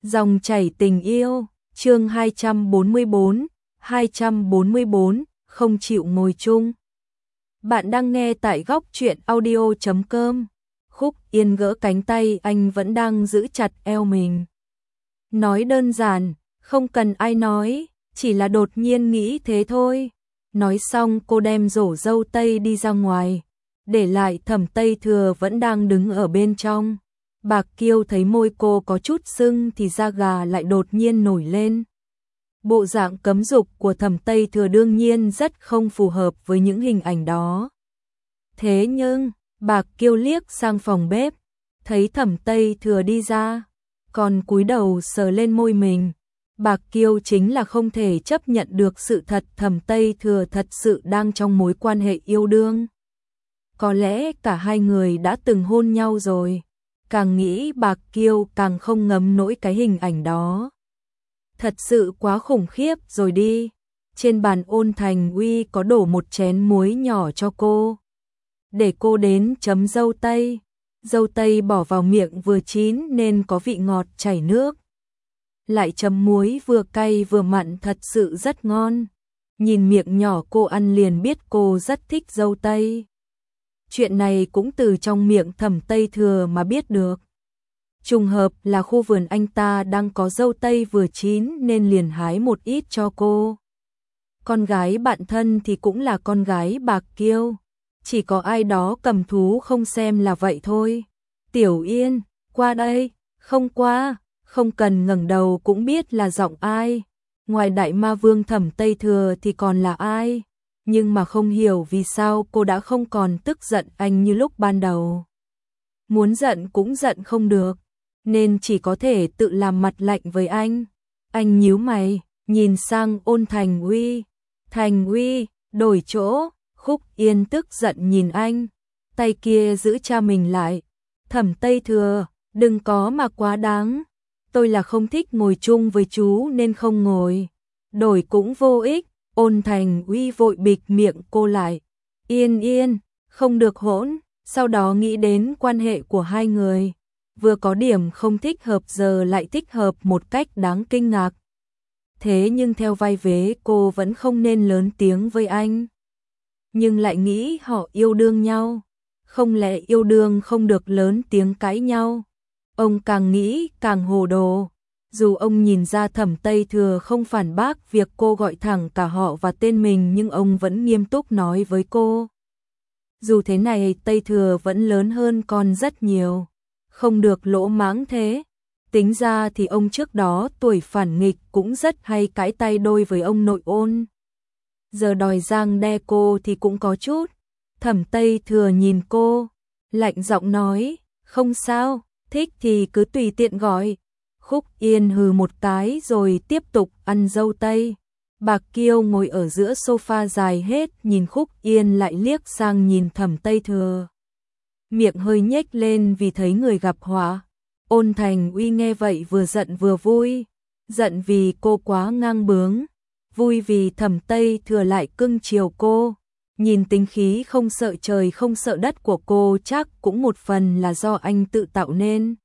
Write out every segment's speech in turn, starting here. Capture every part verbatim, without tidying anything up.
Dòng chảy tình yêu, chương hai trăm bốn mươi bốn, hai trăm bốn mươi bốn, không chịu ngồi chung. Bạn đang nghe tại góc truyện audio chấm com. Khúc Yên gỡ cánh tay anh vẫn đang giữ chặt eo mình. Nói đơn giản, không cần ai nói, chỉ là đột nhiên nghĩ thế thôi. Nói xong cô đem rổ dâu tây đi ra ngoài, để lại Thẩm Tây Thừa vẫn đang đứng ở bên trong. Bạc Kiêu thấy môi cô có chút sưng thì da gà lại đột nhiên nổi lên. Bộ dạng cấm dục của Thẩm Tây Thừa đương nhiên rất không phù hợp với những hình ảnh đó. Thế nhưng, Bạc Kiêu liếc sang phòng bếp, thấy Thẩm Tây Thừa đi ra, còn cúi đầu sờ lên môi mình. Bạc Kiêu chính là không thể chấp nhận được sự thật Thẩm Tây Thừa thật sự đang trong mối quan hệ yêu đương. Có lẽ cả hai người đã từng hôn nhau rồi. Càng nghĩ Bạc Kiêu càng không ngấm nổi cái hình ảnh đó. Thật sự quá khủng khiếp rồi đi. Trên bàn Ôn Thành Uy có đổ một chén muối nhỏ cho cô, để cô đến chấm dâu tây. Dâu tây bỏ vào miệng vừa chín nên có vị ngọt chảy nước. Lại chấm muối vừa cay vừa mặn, thật sự rất ngon. Nhìn miệng nhỏ cô ăn liền biết cô rất thích dâu tây. Chuyện này cũng từ trong miệng Thẩm Tây Thừa mà biết được. Trùng hợp là khu vườn anh ta đang có dâu tây vừa chín nên liền hái một ít cho cô. Con gái bạn thân thì cũng là con gái Bạc Kiêu. Chỉ có ai đó cầm thú không xem là vậy thôi. Tiểu Yên, qua đây. Không qua, không cần ngẩng đầu cũng biết là giọng ai. Ngoài đại ma vương Thẩm Tây Thừa thì còn là ai? Nhưng mà không hiểu vì sao cô đã không còn tức giận anh như lúc ban đầu. Muốn giận cũng giận không được, nên chỉ có thể tự làm mặt lạnh với anh. Anh nhíu mày, nhìn sang Ôn Thành Uy. Thành Uy, đổi chỗ. Khúc Yên tức giận nhìn anh, tay kia giữ cha mình lại. Thẩm Tây Thừa, đừng có mà quá đáng. Tôi là không thích ngồi chung với chú nên không ngồi. Đổi cũng vô ích. Ôn Thành Uy vội bịt miệng cô lại. Yên yên, không được hỗn. Sau đó nghĩ đến quan hệ của hai người. Vừa có điểm không thích hợp giờ lại thích hợp một cách đáng kinh ngạc. Thế nhưng theo vai vế cô vẫn không nên lớn tiếng với anh. Nhưng lại nghĩ họ yêu đương nhau. Không lẽ yêu đương không được lớn tiếng cãi nhau? Ông càng nghĩ càng hồ đồ. Dù ông nhìn ra Thẩm Tây Thừa không phản bác việc cô gọi thẳng cả họ và tên mình, nhưng ông vẫn nghiêm túc nói với cô. Dù thế này Tây Thừa vẫn lớn hơn con rất nhiều. Không được lỗ mãng thế. Tính ra thì ông trước đó tuổi phản nghịch cũng rất hay cãi tay đôi với ông nội Ôn. Giờ đòi giang đe cô thì cũng có chút. Thẩm Tây Thừa nhìn cô, lạnh giọng nói, không sao, thích thì cứ tùy tiện gọi. Khúc Yên hừ một cái rồi tiếp tục ăn dâu tây. Bạc Kiêu ngồi ở giữa sofa dài hết nhìn Khúc Yên lại liếc sang nhìn Thẩm Tây Thừa. Miệng hơi nhếch lên vì thấy người gặp họa. Ôn Thành Uy nghe vậy vừa giận vừa vui. Giận vì cô quá ngang bướng, vui vì Thẩm Tây Thừa lại cưng chiều cô. Nhìn tính khí không sợ trời không sợ đất của cô chắc cũng một phần là do anh tự tạo nên.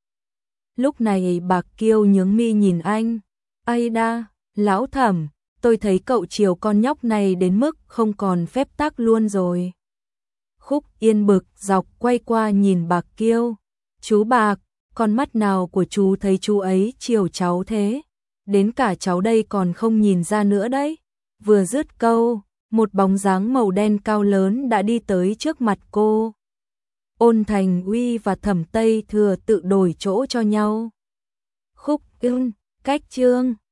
Lúc này Bạc Kiêu nhướng mi nhìn anh. Ai đa, lão Thẩm, tôi thấy cậu chiều con nhóc này đến mức không còn phép tắc luôn rồi. Khúc Yên bực dọc quay qua nhìn Bạc Kiêu. Chú Bạc, con mắt nào của chú thấy chú ấy chiều cháu thế? Đến cả cháu đây còn không nhìn ra nữa đấy. Vừa dứt câu, một bóng dáng màu đen cao lớn đã đi tới trước mặt cô. Ôn Thành Uy và Thẩm Tây Thừa tự đổi chỗ cho nhau. Khúc Yên, cách chương.